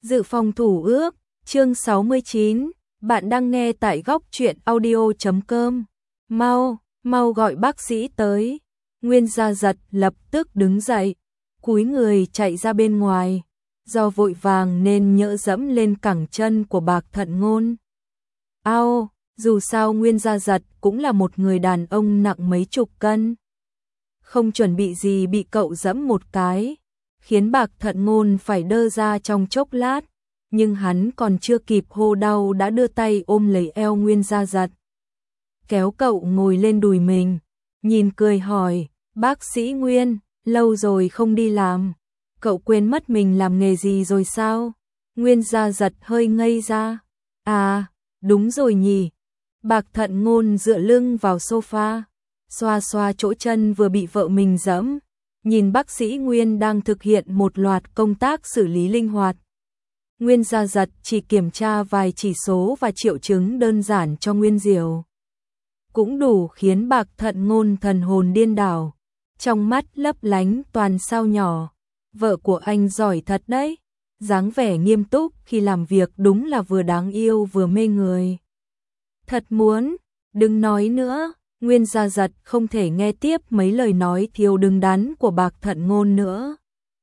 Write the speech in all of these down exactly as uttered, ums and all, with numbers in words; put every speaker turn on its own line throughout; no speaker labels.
Dự phòng thủ ước, chương sáu mươi chín, bạn đang nghe tại góc truyện audio chấm com. Mau, mau gọi bác sĩ tới. Nguyên Gia Giật lập tức đứng dậy, cúi người chạy ra bên ngoài, do vội vàng nên nhỡ dẫm lên cẳng chân của Bạc Thận Ngôn. Ao, dù sao Nguyên Gia Giật cũng là một người đàn ông nặng mấy chục cân. Không chuẩn bị gì bị cậu dẫm một cái, khiến Bạc Thận Ngôn phải đơ ra trong chốc lát, nhưng hắn còn chưa kịp hô đau đã đưa tay ôm lấy eo Nguyên Gia Giật. Kéo cậu ngồi lên đùi mình, nhìn cười hỏi, bác sĩ Nguyên, lâu rồi không đi làm, cậu quên mất mình làm nghề gì rồi sao? Nguyên Gia Giật hơi ngây ra, à, đúng rồi nhỉ. Bạc Thận Ngôn dựa lưng vào sofa, xoa xoa chỗ chân vừa bị vợ mình giẫm, nhìn bác sĩ Nguyên đang thực hiện một loạt công tác xử lý linh hoạt. Nguyên Gia Giật chỉ kiểm tra vài chỉ số và triệu chứng đơn giản cho Nguyên Diều, cũng đủ khiến Bạc Thận Ngôn thần hồn điên đảo, trong mắt lấp lánh toàn sao nhỏ. Vợ của anh giỏi thật đấy, dáng vẻ nghiêm túc khi làm việc đúng là vừa đáng yêu vừa mê người. Thật muốn, đừng nói nữa. Nguyên Gia Giật không thể nghe tiếp mấy lời nói thiếu đứng đắn của Bạc Thận Ngôn nữa,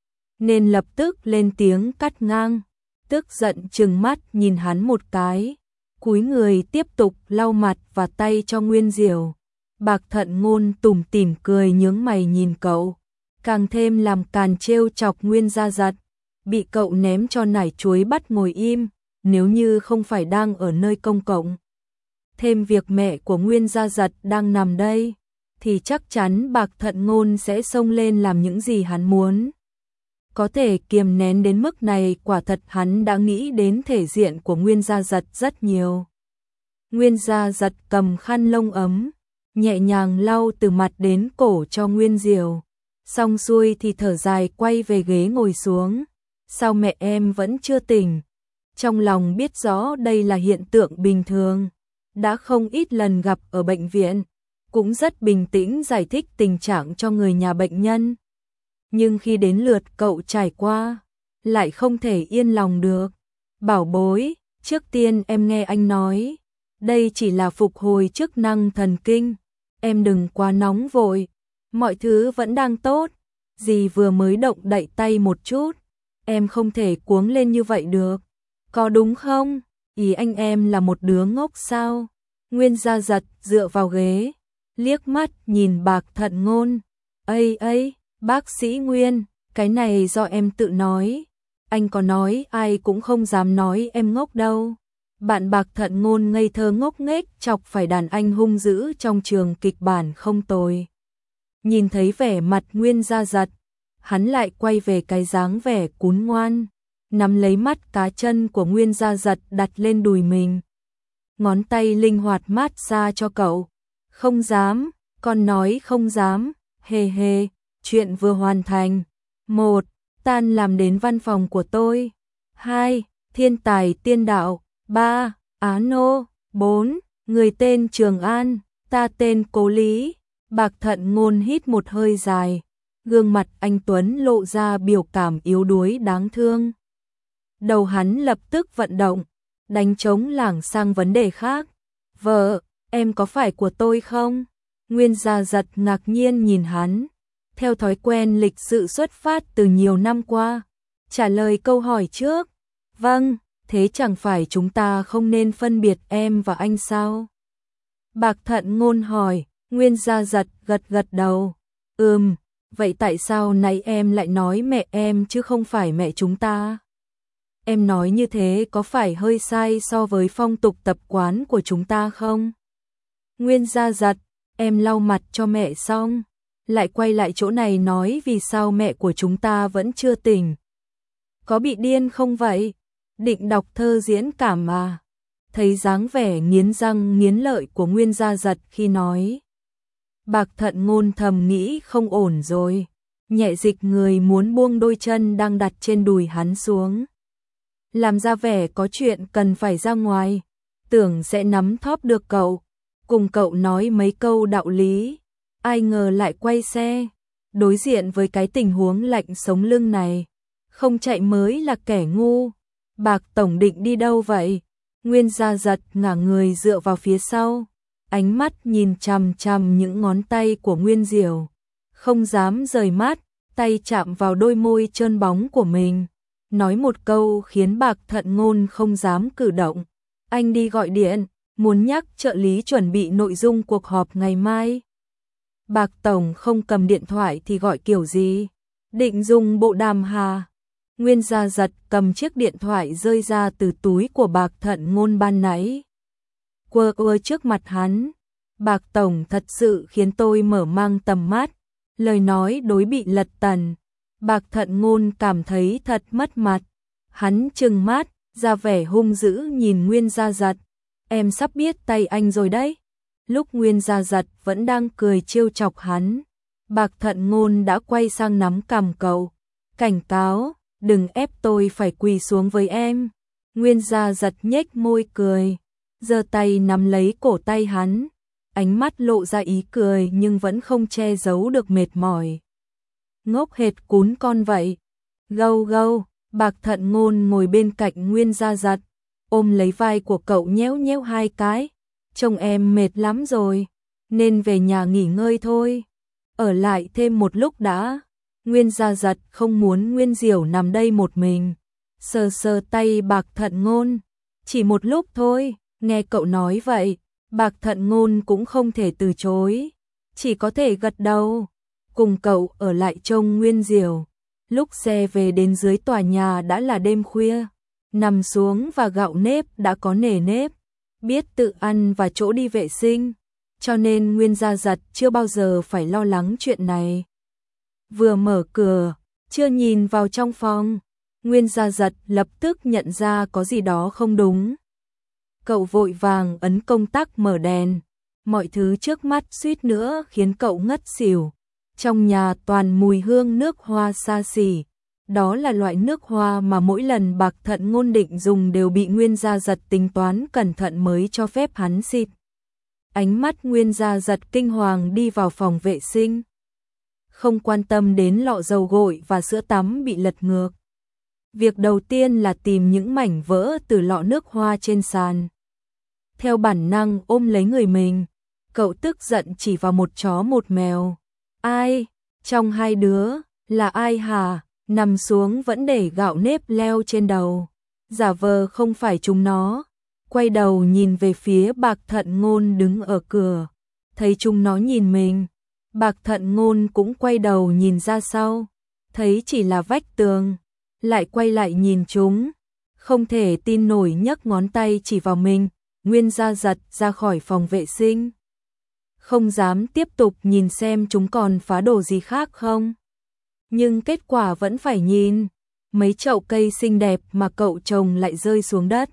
nên lập tức lên tiếng cắt ngang, tức giận trừng mắt nhìn hắn một cái, cúi người tiếp tục lau mặt và tay cho Nguyên Diều. Bạc Thận Ngôn tủm tỉm cười nhướng mày nhìn cậu, càng thêm làm càn trêu chọc Nguyên Gia Giật, bị cậu ném cho nải chuối bắt ngồi im, nếu như không phải đang ở nơi công cộng, thêm việc mẹ của Nguyên Gia Giật đang nằm đây, thì chắc chắn Bạc Thận Ngôn sẽ xông lên làm những gì hắn muốn. Có thể kiềm nén đến mức này, quả thật hắn đã nghĩ đến thể diện của Nguyên Gia Giật rất nhiều. Nguyên Gia Giật cầm khăn lông ấm, nhẹ nhàng lau từ mặt đến cổ cho Nguyên Diều, xong xuôi thì thở dài quay về ghế ngồi xuống. Sao mẹ em vẫn chưa tỉnh? Trong lòng biết rõ đây là hiện tượng bình thường, đã không ít lần gặp ở bệnh viện, cũng rất bình tĩnh giải thích tình trạng cho người nhà bệnh nhân. Nhưng khi đến lượt cậu trải qua, lại không thể yên lòng được. Bảo bối, trước tiên em nghe anh nói, đây chỉ là phục hồi chức năng thần kinh, em đừng quá nóng vội, mọi thứ vẫn đang tốt, dì vừa mới động đậy tay một chút, em không thể cuống lên như vậy được, có đúng không? Ý anh em là một đứa ngốc sao? Nguyên Gia Giật dựa vào ghế, liếc mắt nhìn Bạc Thận Ngôn. Ây ây, bác sĩ Nguyên, cái này do em tự nói, anh có nói ai cũng không dám nói em ngốc đâu. Bạn Bạc Thận Ngôn ngây thơ ngốc nghếch chọc phải đàn anh hung dữ trong trường kịch bản không tồi. Nhìn thấy vẻ mặt Nguyên Gia Giật, hắn lại quay về cái dáng vẻ cún ngoan, nắm lấy mắt cá chân của Nguyên Gia Giật đặt lên đùi mình. Ngón tay linh hoạt mát xa cho cậu. Không dám, con nói không dám, hề hề, chuyện vừa hoàn thành. Một, tan làm đến văn phòng của tôi. Hai, thiên tài tiên đạo. Ba, Á Nô. Bốn, người tên Trường An, ta tên Cố Lý. Bạc Thận Ngôn hít một hơi dài, gương mặt anh Tuấn lộ ra biểu cảm yếu đuối đáng thương. Đầu hắn lập tức vận động, đánh trống lảng sang vấn đề khác. Vợ, em có phải của tôi không? Nguyên Gia Giật ngạc nhiên nhìn hắn, theo thói quen lịch sự xuất phát từ nhiều năm qua, trả lời câu hỏi trước. Vâng, thế chẳng phải chúng ta không nên phân biệt em và anh sao? Bạc Thận Ngôn hỏi. Nguyên Gia Giật gật gật đầu. Ừm, vậy tại sao nãy em lại nói mẹ em chứ không phải mẹ chúng ta? Em nói như thế có phải hơi sai so với phong tục tập quán của chúng ta không? Nguyên Gia Giật, em lau mặt cho mẹ xong, lại quay lại chỗ này nói vì sao mẹ của chúng ta vẫn chưa tỉnh. Có bị điên không vậy? Định đọc thơ diễn cảm mà. Thấy dáng vẻ nghiến răng nghiến lợi của Nguyên Gia Giật khi nói, Bạc Thận Ngôn thầm nghĩ không ổn rồi, nhẹ dịch người muốn buông đôi chân đang đặt trên đùi hắn xuống, làm ra vẻ có chuyện cần phải ra ngoài, tưởng sẽ nắm thóp được cậu, cùng cậu nói mấy câu đạo lý, ai ngờ lại quay xe. Đối diện với cái tình huống lạnh sống lưng này, không chạy mới là kẻ ngu. Bạc tổng định đi đâu vậy? Nguyên Gia Giật ngả người dựa vào phía sau, ánh mắt nhìn chằm chằm những ngón tay của Nguyên Diểu, không dám rời mắt, tay chạm vào đôi môi trơn bóng của mình, nói một câu khiến Bạc Thận Ngôn không dám cử động. Anh đi gọi điện, muốn nhắc trợ lý chuẩn bị nội dung cuộc họp ngày mai. Bạc tổng không cầm điện thoại thì gọi kiểu gì? Định dùng bộ đàm hà? Nguyên Gia Giật cầm chiếc điện thoại rơi ra từ túi của Bạc Thận Ngôn ban nãy, quơ quơ trước mặt hắn. Bạc tổng thật sự khiến tôi mở mang tầm mắt. Lời nói đối bị lật tần. Bạc Thận Ngôn cảm thấy thật mất mặt. Hắn trừng mắt, ra vẻ hung dữ nhìn Nguyên Gia Giật. Em sắp biết tay anh rồi đấy. Lúc Nguyên Gia Giật vẫn đang cười trêu chọc hắn, Bạc Thận Ngôn đã quay sang nắm cằm cậu. Cảnh cáo, đừng ép tôi phải quỳ xuống với em. Nguyên Gia Giật nhếch môi cười, giơ tay nắm lấy cổ tay hắn, ánh mắt lộ ra ý cười nhưng vẫn không che giấu được mệt mỏi. Ngốc hệt cún con vậy. Gâu gâu, Bạc Thận Ngôn ngồi bên cạnh Nguyên Gia Giật, ôm lấy vai của cậu nhéo nhéo hai cái. Trông em mệt lắm rồi, nên về nhà nghỉ ngơi thôi. Ở lại thêm một lúc đã. Nguyên Gia Giật không muốn Nguyên Diểu nằm đây một mình. Sờ sờ tay Bạc Thận Ngôn. Chỉ một lúc thôi, nghe cậu nói vậy, Bạc Thận Ngôn cũng không thể từ chối. Chỉ có thể gật đầu, cùng cậu ở lại trông Nguyên Diểu. Lúc xe về đến dưới tòa nhà đã là đêm khuya. Nằm xuống và gạo nếp đã có nề nếp, biết tự ăn và chỗ đi vệ sinh, cho nên Nguyên Gia Giật chưa bao giờ phải lo lắng chuyện này. Vừa mở cửa, chưa nhìn vào trong phòng, Nguyên Gia Giật lập tức nhận ra có gì đó không đúng. Cậu vội vàng ấn công tắc mở đèn, mọi thứ trước mắt suýt nữa khiến cậu ngất xỉu. Trong nhà toàn mùi hương nước hoa xa xỉ. Đó là loại nước hoa mà mỗi lần Bạc Thận Ngôn định dùng đều bị Nguyên Gia Giật tính toán cẩn thận mới cho phép hắn xịt. Ánh mắt Nguyên Gia Giật kinh hoàng đi vào phòng vệ sinh, không quan tâm đến lọ dầu gội và sữa tắm bị lật ngược. Việc đầu tiên là tìm những mảnh vỡ từ lọ nước hoa trên sàn. Theo bản năng ôm lấy người mình, cậu tức giận chỉ vào một chó một mèo. Ai? Trong hai đứa, là ai hả? Nằm xuống vẫn để gạo nếp leo trên đầu, giả vờ không phải chúng nó. Quay đầu nhìn về phía Bạc Thận Ngôn đứng ở cửa, thấy chúng nó nhìn mình. Bạc Thận Ngôn cũng quay đầu nhìn ra sau, thấy chỉ là vách tường, lại quay lại nhìn chúng, không thể tin nổi nhấc ngón tay chỉ vào mình. Nguyên Gia Giật ra khỏi phòng vệ sinh, không dám tiếp tục nhìn xem chúng còn phá đồ gì khác không. Nhưng kết quả vẫn phải nhìn, mấy chậu cây xinh đẹp mà cậu trồng lại rơi xuống đất.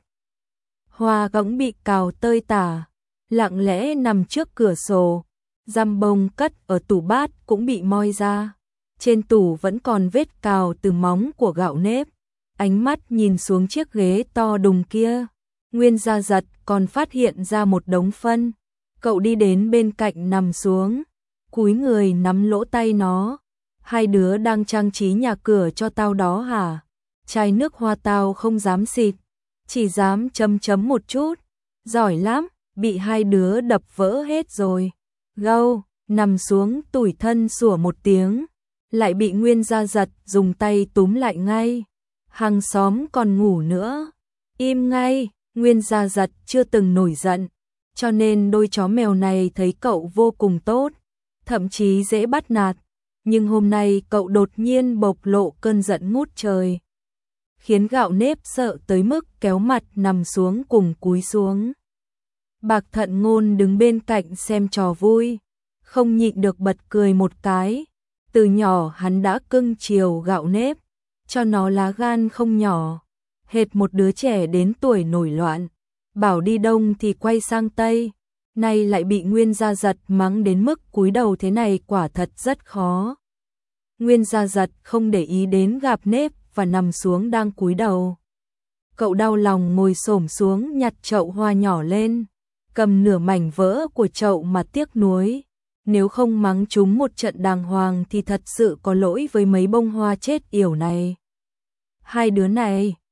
Hoa gỗng bị cào tơi tả, lặng lẽ nằm trước cửa sổ, răm bông cất ở tủ bát cũng bị moi ra. Trên tủ vẫn còn vết cào từ móng của gạo nếp. Ánh mắt nhìn xuống chiếc ghế to đùng kia, Nguyên Gia Giật còn phát hiện ra một đống phân. Cậu đi đến bên cạnh nằm xuống, cúi người nắm lỗ tay nó. Hai đứa đang trang trí nhà cửa cho tao đó hả? Chai nước hoa tao không dám xịt, chỉ dám chấm chấm một chút. Giỏi lắm, bị hai đứa đập vỡ hết rồi. Gâu, nằm xuống tủi thân sủa một tiếng, lại bị Nguyên Gia Giật dùng tay túm lại ngay. Hàng xóm còn ngủ nữa. Im ngay, Nguyên Gia Giật chưa từng nổi giận, cho nên đôi chó mèo này thấy cậu vô cùng tốt, thậm chí dễ bắt nạt. Nhưng hôm nay cậu đột nhiên bộc lộ cơn giận ngút trời, khiến gạo nếp sợ tới mức kéo mặt nằm xuống cùng cúi xuống. Bạc Thận Ngôn đứng bên cạnh xem trò vui, không nhịn được bật cười một cái. Từ nhỏ hắn đã cưng chiều gạo nếp, cho nó lá gan không nhỏ, hệt một đứa trẻ đến tuổi nổi loạn, bảo đi đông thì quay sang tây. Nay lại bị Nguyên Gia Giật mắng đến mức cúi đầu thế này, quả thật rất khó. Nguyên Gia Giật không để ý đến gạo nếp và nằm xuống đang cúi đầu. Cậu đau lòng ngồi xổm xuống nhặt chậu hoa nhỏ lên, cầm nửa mảnh vỡ của chậu mà tiếc nuối. Nếu không mắng chúng một trận đàng hoàng thì thật sự có lỗi với mấy bông hoa chết yểu này. Hai đứa này,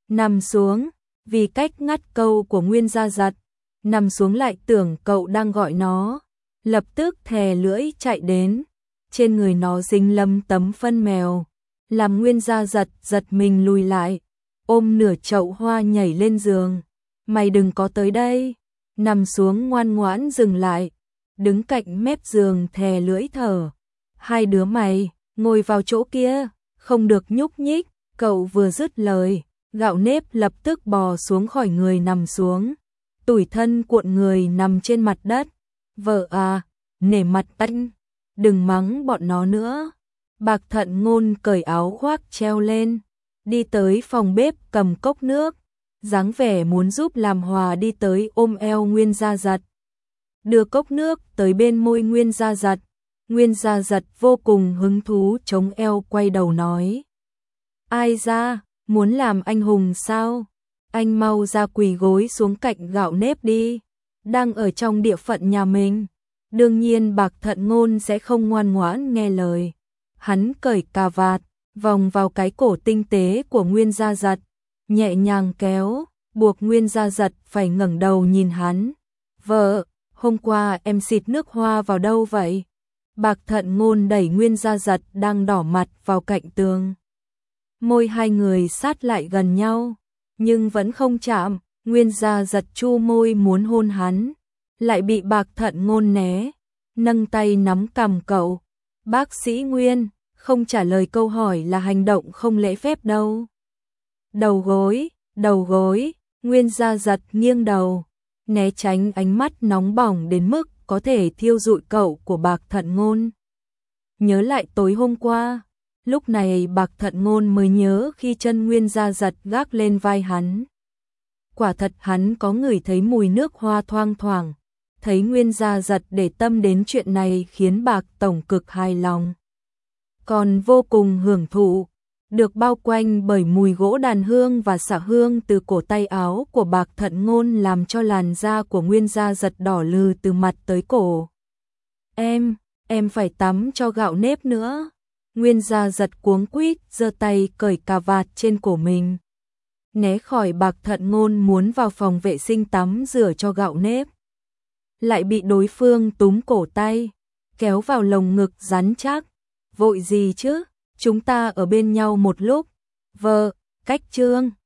nằm xuống, vì cách ngắt câu của Nguyên Gia Giật, nằm xuống lại tưởng cậu đang gọi nó, lập tức thè lưỡi chạy đến, trên người nó dính lấm tấm phân mèo, làm Nguyên Gia Giật giật mình lùi lại, ôm nửa chậu hoa nhảy lên giường, mày đừng có tới đây, nằm xuống ngoan ngoãn dừng lại, đứng cạnh mép giường thè lưỡi thở, hai đứa mày, ngồi vào chỗ kia, không được nhúc nhích, cậu vừa dứt lời, Gạo Nếp lập tức bò xuống khỏi người nằm xuống, tủi thân cuộn người nằm trên mặt đất, vợ à, nể mặt anh, đừng mắng bọn nó nữa. Bạc Thận Ngôn cởi áo khoác treo lên, đi tới phòng bếp cầm cốc nước, dáng vẻ muốn giúp làm hòa đi tới ôm eo Nguyên Gia Giật. Đưa cốc nước tới bên môi Nguyên Gia Giật, Nguyên Gia Giật vô cùng hứng thú chống eo quay đầu nói. Ai ra, muốn làm anh hùng sao? Anh mau ra quỳ gối xuống cạnh Gạo Nếp đi, đang ở trong địa phận nhà mình. Đương nhiên Bạc Thận Ngôn sẽ không ngoan ngoãn nghe lời. Hắn cởi cà vạt, vòng vào cái cổ tinh tế của Nguyên Gia Giật, nhẹ nhàng kéo, buộc Nguyên Gia Giật phải ngẩng đầu nhìn hắn. Vợ, hôm qua em xịt nước hoa vào đâu vậy? Bạc Thận Ngôn đẩy Nguyên Gia Giật đang đỏ mặt vào cạnh tường. Môi hai người sát lại gần nhau, nhưng vẫn không chạm. Nguyên Gia Giật chu môi muốn hôn hắn, lại bị Bạc Thận Ngôn né, nâng tay nắm cằm cậu. Bác sĩ Nguyên, không trả lời câu hỏi là hành động không lễ phép đâu. Đầu gối, đầu gối, Nguyên Gia Giật nghiêng đầu, né tránh ánh mắt nóng bỏng đến mức có thể thiêu rụi cậu của Bạc Thận Ngôn. Nhớ lại tối hôm qua, lúc này Bạc Thận Ngôn mới nhớ khi chân Nguyên Gia Giật gác lên vai hắn. Quả thật hắn có ngửi thấy mùi nước hoa thoang thoảng, thấy Nguyên Gia Giật để tâm đến chuyện này khiến Bạc Tổng cực hài lòng. Còn vô cùng hưởng thụ, được bao quanh bởi mùi gỗ đàn hương và xạ hương từ cổ tay áo của Bạc Thận Ngôn làm cho làn da của Nguyên Gia Giật đỏ lừ từ mặt tới cổ. Em, em phải tắm cho Gạo Nếp nữa. Nguyên Gia Giật cuống quýt giơ tay cởi cà vạt trên cổ mình. Né khỏi Bạc Thận Ngôn muốn vào phòng vệ sinh tắm rửa cho Gạo Nếp, lại bị đối phương túm cổ tay, kéo vào lồng ngực rắn chắc. Vội gì chứ, chúng ta ở bên nhau một lúc. Vợ, cách chương.